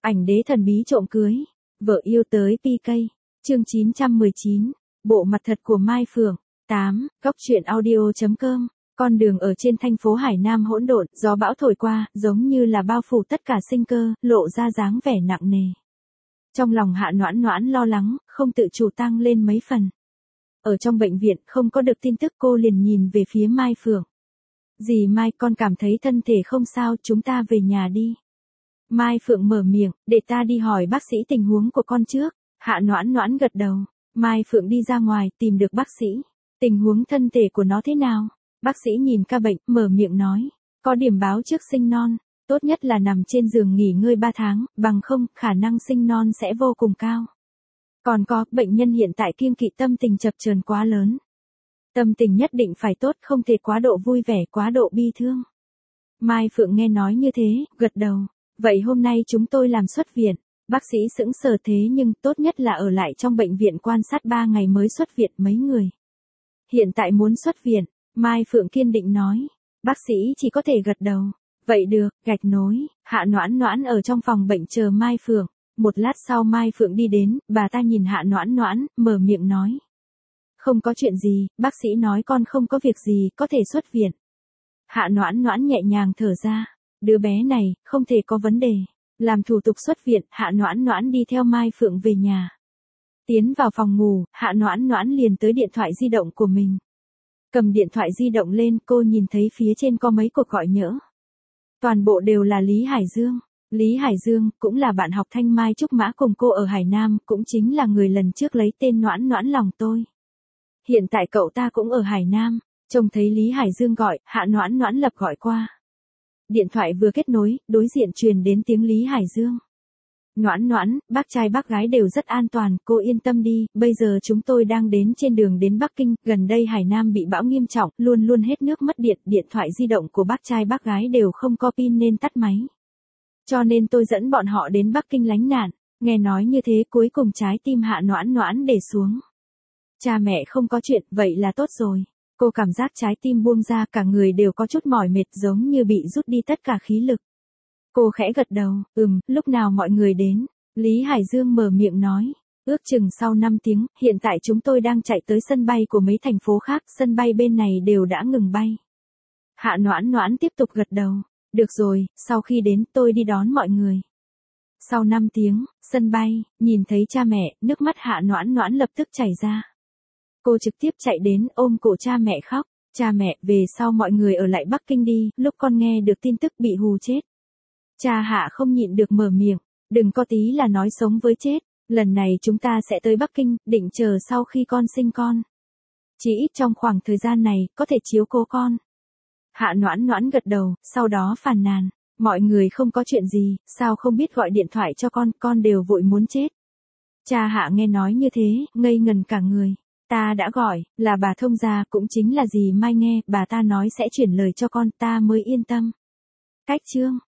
Ảnh đế thần bí trộm cưới, vợ yêu tới PK. Chương 919, bộ mặt thật của Mai Phượng. 8. Góc truyện audio.com. Con đường ở trên thành phố Hải Nam hỗn độn, gió bão thổi qua, giống như là bao phủ tất cả sinh cơ, lộ ra dáng vẻ nặng nề. Trong lòng Hạ Noãn Noãn lo lắng, không tự chủ tăng lên mấy phần. Ở trong bệnh viện không có được tin tức, cô liền nhìn về phía Mai Phượng. Dì Mai, con cảm thấy thân thể không sao, chúng ta về nhà đi. Mai Phượng mở miệng, để ta đi hỏi bác sĩ tình huống của con trước. Hạ Noãn Noãn gật đầu. Mai Phượng đi ra ngoài, tìm được bác sĩ. Tình huống thân thể của nó thế nào? Bác sĩ nhìn ca bệnh, mở miệng nói. Có điểm báo trước sinh non. Tốt nhất là nằm trên giường nghỉ ngơi 3 tháng, bằng không, khả năng sinh non sẽ vô cùng cao. Còn có, bệnh nhân hiện tại kiêng kỵ tâm tình chập chờn quá lớn. Tâm tình nhất định phải tốt, không thể quá độ vui vẻ, quá độ bi thương. Mai Phượng nghe nói như thế, gật đầu. Vậy hôm nay chúng tôi làm xuất viện. Bác sĩ sững sờ, thế nhưng tốt nhất là ở lại trong bệnh viện quan sát 3 ngày mới xuất viện mấy người. Hiện tại muốn xuất viện, Mai Phượng kiên định nói. Bác sĩ chỉ có thể gật đầu. Vậy được, gạch nối. Hạ Noãn Noãn ở trong phòng bệnh chờ Mai Phượng. Một lát sau Mai Phượng đi đến, bà ta nhìn Hạ Noãn Noãn, mở miệng nói. Không có chuyện gì, bác sĩ nói con không có việc gì, có thể xuất viện. Hạ Noãn Noãn nhẹ nhàng thở ra. Đứa bé này, không thể có vấn đề. Làm thủ tục xuất viện, Hạ Noãn Noãn đi theo Mai Phượng về nhà. Tiến vào phòng ngủ, Hạ Noãn Noãn liền tới điện thoại di động của mình. Cầm điện thoại di động lên, cô nhìn thấy phía trên có mấy cuộc gọi nhỡ. Toàn bộ đều là Lý Hải Dương. Lý Hải Dương, cũng là bạn học Thanh Mai Trúc Mã cùng cô ở Hải Nam, cũng chính là người lần trước lấy tên Noãn Noãn lòng tôi. Hiện tại cậu ta cũng ở Hải Nam. Trông thấy Lý Hải Dương gọi, Hạ Noãn Noãn lập gọi qua. Điện thoại vừa kết nối, đối diện truyền đến tiếng Lý Hải Dương. Noãn Noãn, bác trai bác gái đều rất an toàn, cô yên tâm đi, bây giờ chúng tôi đang đến trên đường đến Bắc Kinh, gần đây Hải Nam bị bão nghiêm trọng, luôn luôn hết nước mất điện, điện thoại di động của bác trai bác gái đều không có pin nên tắt máy. Cho nên tôi dẫn bọn họ đến Bắc Kinh lánh nạn. Nghe nói như thế cuối cùng trái tim Hạ Noãn Noãn để xuống. Cha mẹ không có chuyện, vậy là tốt rồi. Cô cảm giác trái tim buông ra, cả người đều có chút mỏi mệt, giống như bị rút đi tất cả khí lực. Cô khẽ gật đầu, lúc nào mọi người đến? Lý Hải Dương mở miệng nói. Ước chừng sau 5 tiếng, hiện tại chúng tôi đang chạy tới sân bay của mấy thành phố khác, sân bay bên này đều đã ngừng bay. Hạ Noãn Noãn tiếp tục gật đầu. Được rồi, sau khi đến tôi đi đón mọi người. Sau 5 tiếng, sân bay, nhìn thấy cha mẹ, nước mắt Hạ Noãn Noãn lập tức chảy ra. Cô trực tiếp chạy đến ôm cổ cha mẹ khóc. Cha mẹ, về sau mọi người ở lại Bắc Kinh đi, lúc con nghe được tin tức bị hù chết. Cha Hạ không nhịn được mở miệng, đừng có tí là nói sống với chết, lần này chúng ta sẽ tới Bắc Kinh, định chờ sau khi con sinh con. Chỉ ít trong khoảng thời gian này, có thể chiếu cố con. Hạ Noãn Noãn gật đầu, sau đó phàn nàn, mọi người không có chuyện gì, sao không biết gọi điện thoại cho con đều vội muốn chết. Cha Hạ nghe nói như thế, ngây ngần cả người. Ta đã gọi, là bà thông gia, cũng chính là dì Mai nghe, bà ta nói sẽ chuyển lời cho con, ta mới yên tâm. Cách chương